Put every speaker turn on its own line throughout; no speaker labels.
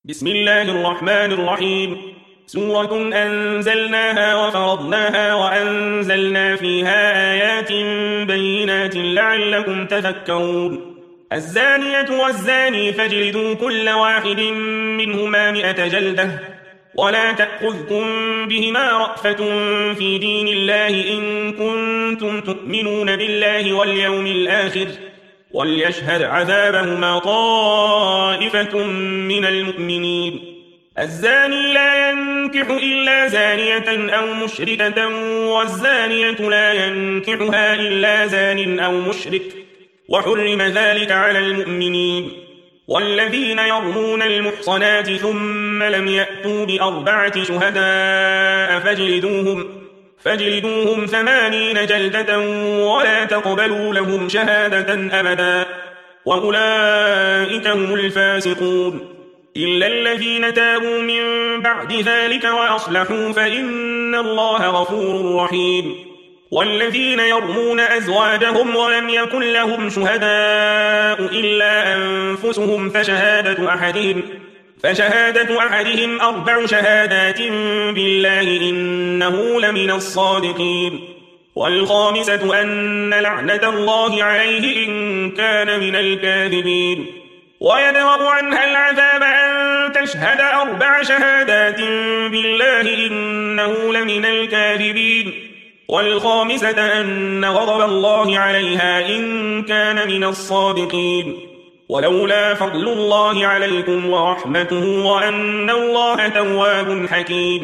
بسم الله الرحمن الرحيم. سورة أنزلناها وفرضناها وأنزلنا فيها آيات بينات لعلكم تذكرون. الزانية والزاني فاجلدوا كل واحد منهما 100 جلدة، ولا تأخذكم بهما رأفة في دين الله إن كنتم تؤمنون بالله واليوم الآخر، وليشهد عذابهما طائفة من المؤمنين. الزاني لا ينكح إلا زانية أو مشركة، والزانية لا ينكحها إلا زان أو مشرك، وحرم ذلك على المؤمنين. والذين يرمون المحصنات ثم لم يأتوا ب4 شهداء فاجلدوهم 80 جلدة، ولا تقبلوا لهم شهادة أبدا، وأولئك هم الفاسقون. إلا الذين تابوا من بعد ذلك وأصلحوا فإن الله غفور رحيم. والذين يرمون أزواجهم ولم يكن لهم شهداء إلا أنفسهم فشهادة أحدهم 4 شهادات بالله إنه لمن الصادقين. والخامسة أن لعنة الله عليه إن كان من الكاذبين. ويدرأ عنها العذاب أن تشهد 4 شهادات بالله إنه لمن الكاذبين. والخامسة أن غضب الله عليها إن كان من الصادقين. ولولا فضل الله عليكم ورحمته وأن الله تواب حكيم.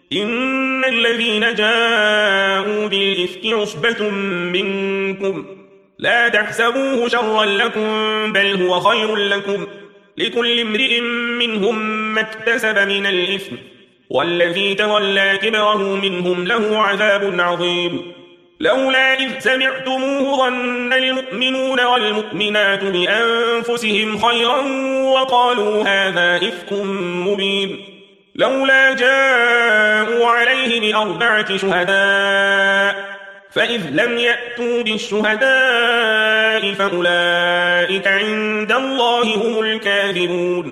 إن الذين جاءوا بالإفك عصبة منكم لا تحسبوه شرا لكم بل هو خير لكم، لكل امرئ منهم ما اكتسب من الإثم، والذي تولى كبره منهم له عذاب عظيم. لولا إذ سمعتموه ظن المؤمنون والمؤمنات بأنفسهم خيرا وقالوا هذا إفك مبين. لولا جاءوا عليه ب4 شهداء، فإذ لم يأتوا بالشهداء فأولئك عند الله هم الكاذبون.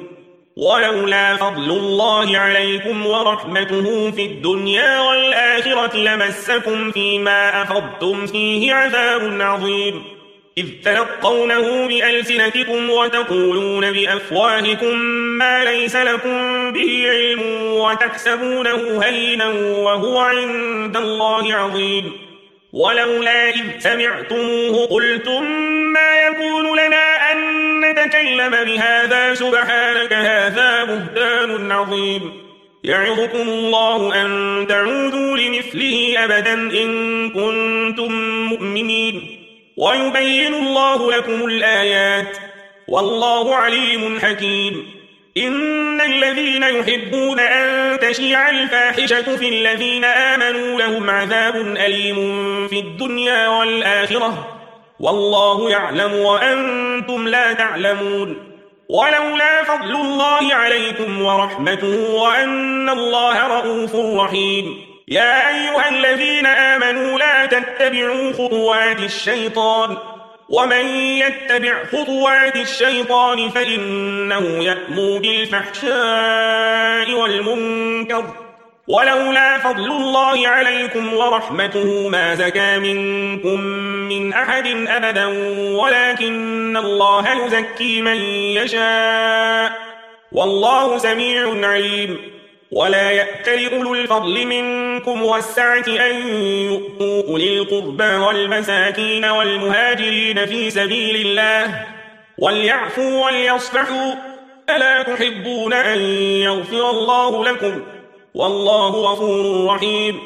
ولولا فضل الله عليكم ورحمته في الدنيا والآخرة لمسكم فيما أفضتم فيه عذاب عظيم، إذ تلقونه بألسنتكم وتقولون بأفواهكم ما ليس لكم به علم وتحسبونه هينا وهو عند الله عظيم. ولولا إذ سمعتموه قلتم ما يكون لنا أن نتكلم بهذا سبحانك هذا بهتان عظيم. يعظكم الله أن تعودوا لمثله أبدا إن كنتم مؤمنين، ويبين الله لكم الآيات والله عليم حكيم. إن الذين يحبون أن تشيع الفاحشة في الذين آمنوا لهم عذاب أليم في الدنيا والآخرة، والله يعلم وأنتم لا تعلمون. ولولا فضل الله عليكم ورحمته وأن الله رؤوف رحيم. يا أيها الذين آمنوا لا تتبعوا خطوات الشيطان، ومن يتبع خطوات الشيطان فإنه يأمر بالفحشاء والمنكر. ولولا فضل الله عليكم ورحمته ما زكى منكم من أحد أبدا، ولكن الله يزكي من يشاء، والله سميع عليم. ولا يأتل أولو الفضل منكم والسعة أن يؤتوا أولي القربى والمساكين والمهاجرين في سبيل الله، وليعفوا وليصفحوا، ألا تحبون أن يغفر الله لكم، والله غفور رحيم.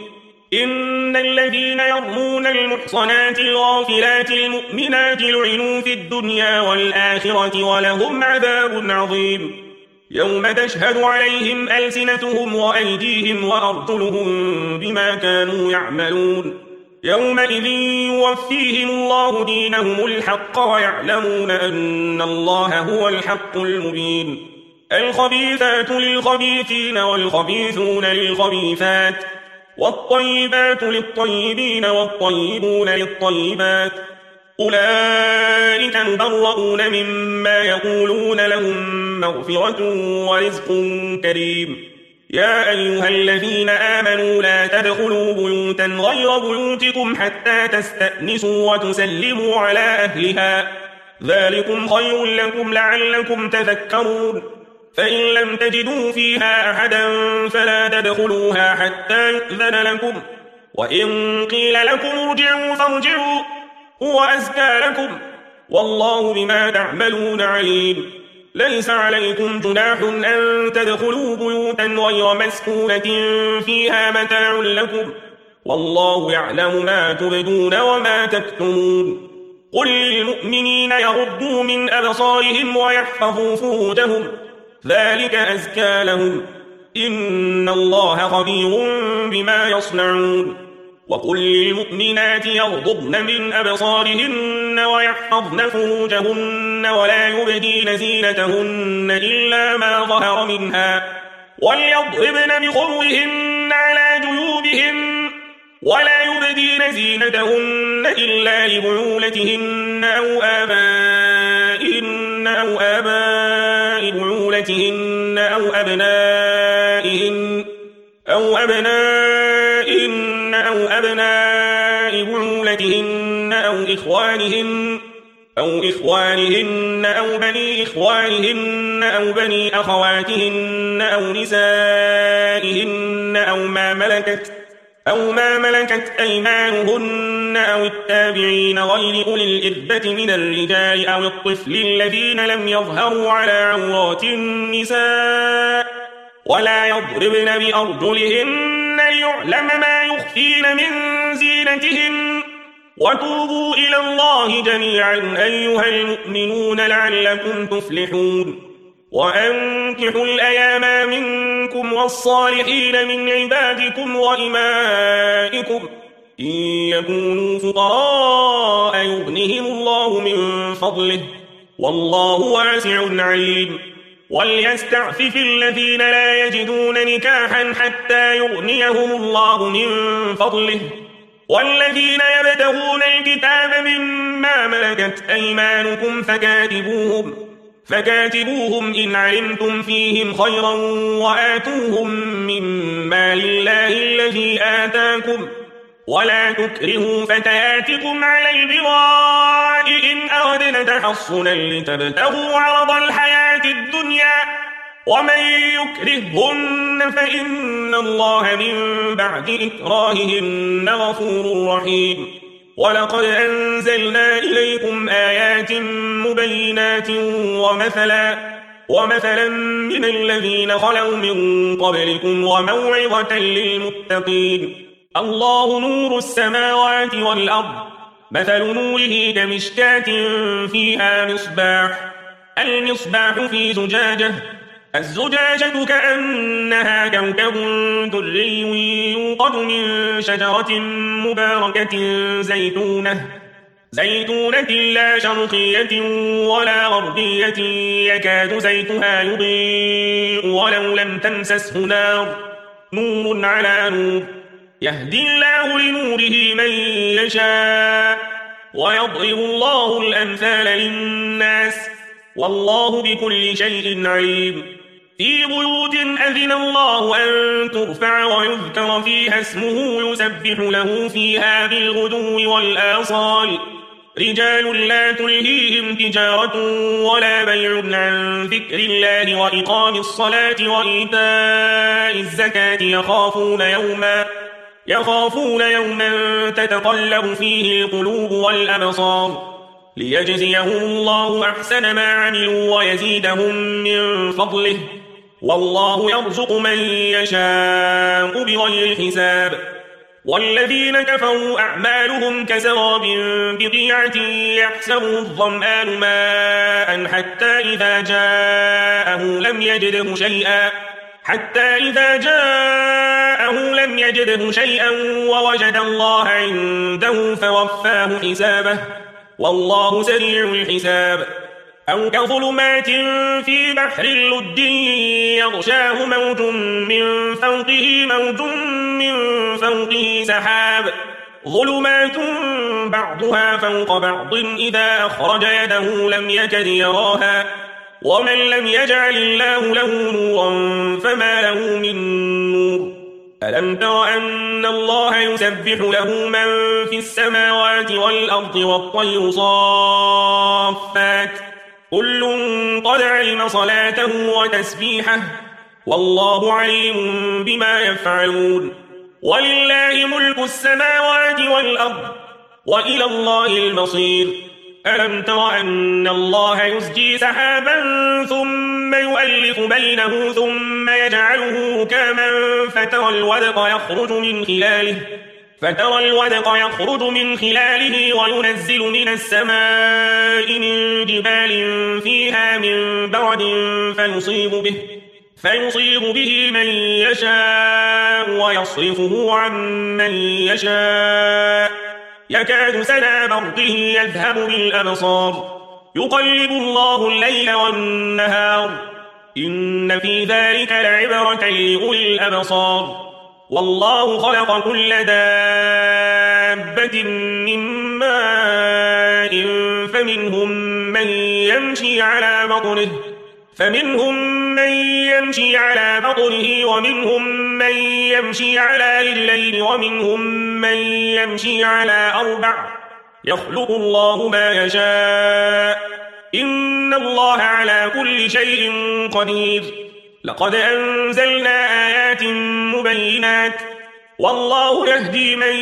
إن الذين يرمون المحصنات الغافلات المؤمنات لعنوا في الدنيا والآخرة ولهم عذاب عظيم. يوم تشهد عليهم ألسنتهم وأيديهم وأرجلهم بما كانوا يعملون. يومئذ يوفيهم الله دينهم الحق ويعلمون أن الله هو الحق المبين. الخبيثات للخبيثين والخبيثون للخبيثات، والطيبات للطيبين والطيبون للطيبات، أولئك مبرؤون مما يقولون لهم مغفرة ورزق كريم يا أيها الذين آمنوا لا تدخلوا بيوتا غير بيوتكم حتى تستأنسوا وتسلموا على أهلها ذلكم خير لكم لعلكم تذكرون فإن لم تجدوا فيها أحدا فلا تدخلوها حتى يؤذن لكم وإن قيل لكم ارجعوا فارجعوا هو أزكى لكم والله بما تعملون عليم ليس عليكم جناح أن تدخلوا بيوتا غير مسكونة فيها متاع لكم والله يعلم ما تبدون وما تكتمون قل للمؤمنين يغضوا من أبصارهم ويحفظوا فروجهم ذلك أزكى لهم إن الله خبير بما يصنعون وقل للمؤمنات يغضضن من أبصارهن ويحفظن فروجهن ولا يبدين زينتهن إلا ما ظهر منها وليضربن بخمرهن على جيوبهن ولا يبدين زينتهن إلا لبعولتهن أو آباء بعولتهن أو أبناء بعولتهن أو إخوانهن أو بني إخوانهن أو بني أخواتهن أو نسائهن أو ما ملكت أيمانهن أو التابعين غير أولي الإربة من الرجال أو الطفل الذين لم يظهروا على عورات النساء ولا يضربن بأرجلهن ليعلم ما يخفين من زينتهن وتوبوا إلى الله جميعا أيها المؤمنون لعلكم تفلحون وأنكحوا الأيام منكم والصالحين من عبادكم وإمائكم إن يكونوا فقراء يغنهم الله من فضله والله واسع عليم وليستعفف الذين لا يجدون نكاحا حتى يغنيهم الله من فضله والذين يبتغون الكتاب مما ملكت أيمانكم فكاتبوهم إن علمتم فيهم خيرا وآتوهم مما لله الذي آتاكم ولا تكرهوا فتياتكم على البغاء إن أردنا تحصنا لتبتغوا عرض الحياة الدنيا ومن يكرههن فإن الله من بعد إكراههن غفور رحيم ولقد أنزلنا إليكم آيات مبينات ومثلا من الذين خلوا من قبلكم وموعظة للمتقين الله نور السماوات والأرض مثل نوره كمشكاة فيها المصباح في زجاجة الزجاجة كأنها كوكب دري يوقد من شجرة مباركة زيتونة لا شرقية ولا غربية يكاد زيتها يضيء ولو لم تمسسه نور على نور يهدي الله لنوره من يشاء ويضرب الله الأمثال للناس والله بكل شيء عليم في بيوت أذن الله أن ترفع ويذكر فيها اسمه يسبح له فيها بالغدو والآصال رجال لا تلهيهم تجارة ولا بيع عن ذكر الله وإقام الصلاة وإيتاء الزكاة يخافون يوما تتقلب فيه القلوب والأبصار ليجزيهم الله أحسن ما عملوا ويزيدهم من فضله والله يرزق من يشاء بغير حساب والذين كفروا أعمالهم كسراب بقيعة يحسبه الظمآن ماء حتى إذا جاءه لم يجده شيئا ووجد الله عنده فوفاه حسابه والله سريع الحساب أو كظلمات في بحر اللد يغشاه موج من فوقه سحاب ظلمات بعضها فوق بعض إذا أخرج يده لم يكد يراها ومن لم يجعل الله له نورا فما له من نور ألم تر أن الله يسبح له من في السماوات والأرض والطير صافات كل قد علم صلاته وتسبيحه والله عليم بما يفعلون ولله ملك السماوات والأرض وإلى الله المصير ألم تر أن الله يسجي سحابا ثم يؤلف بينه ثم يجعله ركاما فترى الودق يخرج من خلاله وينزل من السماء من جبال فيها من برد فيصيب به من يشاء ويصرفه عن من يشاء يكاد سنا برقه يذهب بالأبصار يقلب الله الليل والنهار إن في ذلك لعبرة لأولي الأبصار والله خلق كل دابة من ماء فمنهم من يمشي على بطنه ومنهم من يمشي على رجلين ومنهم من يمشي على 4 يخلق الله ما يشاء إن الله على كل شيء قدير لقد أنزلنا آيات مبينات والله يهدي من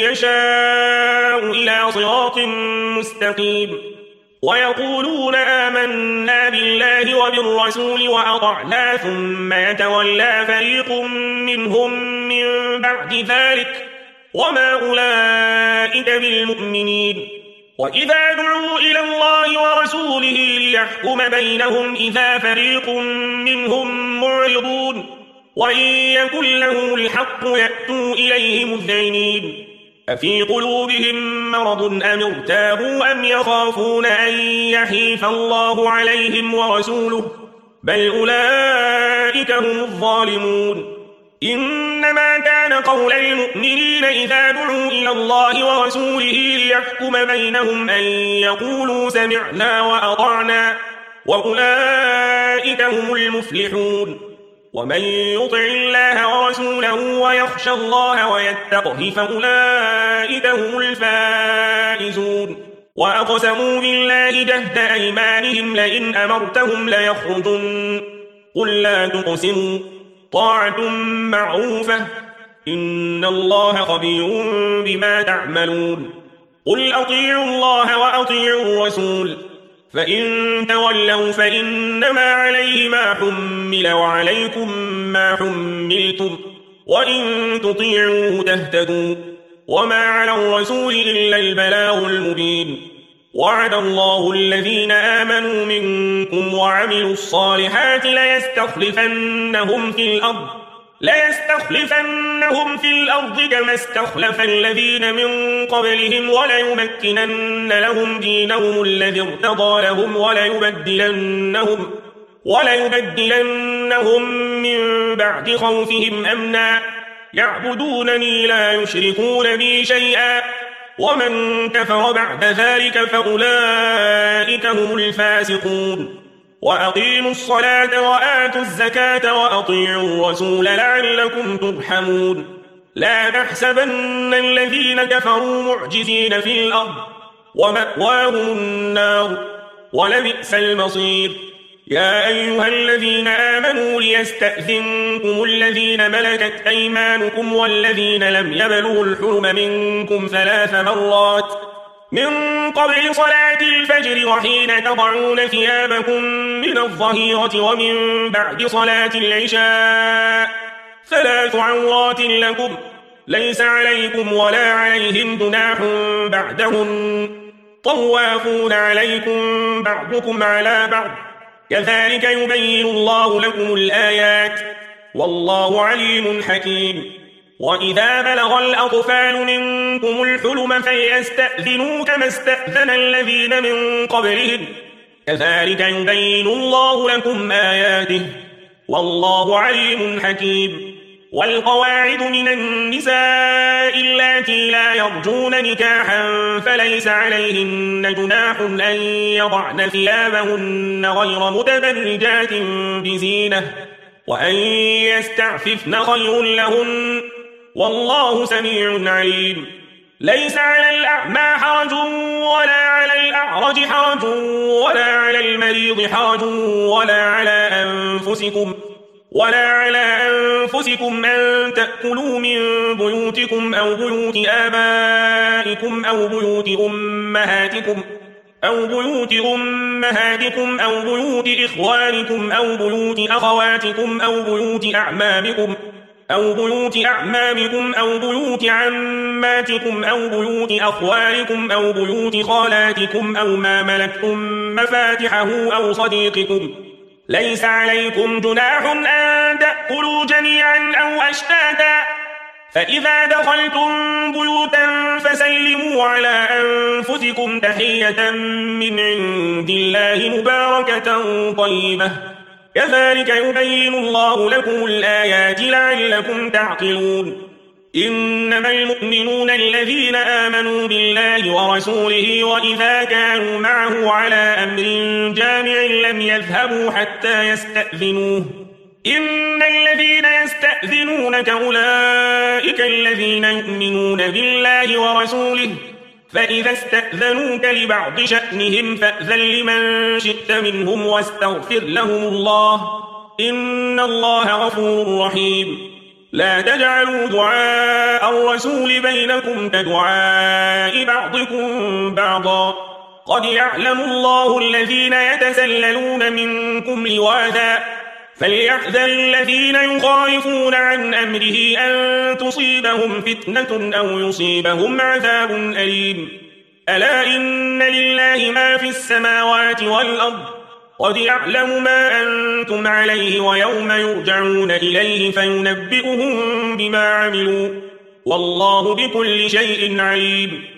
يشاء إلى صراط مستقيم ويقولون آمنا بالله وبالرسول وأطعنا ثم يتولى فريق منهم من بعد ذلك وما أولئك بالمؤمنين وإذا دعوا إلى الله ورسوله ليحكم بينهم إذا فريق منهم معرضون وإن يكن لهم الحق يأتوا إليه مذعنين أفي قلوبهم مرض أم ارتابوا أم يخافون أن يحيف الله عليهم ورسوله بل أولئك هم الظالمون إنما كان قول المؤمنين إذا دعوا إلى الله ورسوله ليحكم بينهم أن يقولوا سمعنا وأطعنا وأولئك هم المفلحون ومن يطع الله ورسوله ويخشى الله ويتقه فأولئك هم الفائزون وأقسموا بالله جهد أيمانهم لئن أمرتهم ليخرجن قل لا تقسموا طاعة معروفة إن الله خبير بما تعملون قل أطيعوا الله وأطيعوا الرسول فإن تولوا فإنما عليه ما حمل وعليكم ما حملتم وإن تطيعوه تهتدوا وما على الرسول إلا البلاغ المبين وعد الله الذين آمنوا منكم وعملوا الصالحات ليستخلفنهم في الأرض كما استخلف الذين من قبلهم وليمكنن لهم دينهم الذي ارتضى لهم وليبدلنهم من بعد خوفهم أمنا يعبدونني لا يشركون بي شيئا ومن كفر بعد ذلك فأولئك هم الفاسقون وأقيموا الصلاة وآتوا الزكاة وأطيعوا الرسول لعلكم ترحمون لا تحسبن الذين كفروا معجزين في الأرض ومأواهم النار ولبئس المصير يا أيها الذين آمنوا ليستأذنكم الذين ملكت أيمانكم والذين لم يبلغوا الحلم منكم 3 مرات من قبل صلاة الفجر وحين تضعون ثيابكم من الظهيرة ومن بعد صلاة العشاء 3 عورات لكم ليس عليكم ولا عليهم جناح بعدهن طوافون عليكم بعضكم على بعض كذلك يبين الله لكم الآيات والله عليم حكيم وإذا بلغ الأطفال منكم الحلم فليستأذنوا كما استأذن الذين من قبلهم كذلك يبين الله لكم آياته والله عليم حكيم والقواعد من النساء اللاتي لا يرجون نكاحا فليس عليهن جناح أن يضعن ثيابهن غير متبرجات بزينة وأن يستعففن خير لهن والله سميع عليم. ليس على الأعمى حرج ولا على الأعرج حرج ولا على المريض حرج ولا على أنفسكم أن تأكلوا من بيوتكم أو بيوت آبائكم أو بيوت أمهاتكم أو بيوت إخوانكم أو بيوت أخواتكم أو بيوت أعمامكم أو بيوت عماتكم أو بيوت أخوالكم أو بيوت خالاتكم أو ما ملكتم مفاتحه أو صديقكم. ليس عليكم جناح أن تأكلوا جميعا أو أشتاتا فإذا دخلتم بيوتا فسلموا على أنفسكم تحية من عند الله مباركة طيبة كذلك يبين الله لكم الآيات لعلكم تعقلون. إنما المؤمنون الذين آمنوا بالله ورسوله وإذا كانوا معه على أمر جامع لم يذهبوا حتى يستأذنوه. إن الذين يستأذنونك أولئك الذين يؤمنون بالله ورسوله فإذا استأذنوك لبعض شأنهم فأذن لمن شئت منهم واستغفر لهم الله إن الله غفور رحيم. لا تجعلوا دعاء الرسول بينكم كدعاء بعضكم بعضا قد يعلم الله الذين يتسللون منكم لواذا فليحذر الذين يخالفون عن أمره أن تصيبهم فتنة أو يصيبهم عذاب أليم. ألا إن لله ما في السماوات والأرض قد يعلم ما أنتم عليه ويوم يرجعون إليه فينبئهم بما عملوا والله بكل شيء عليم.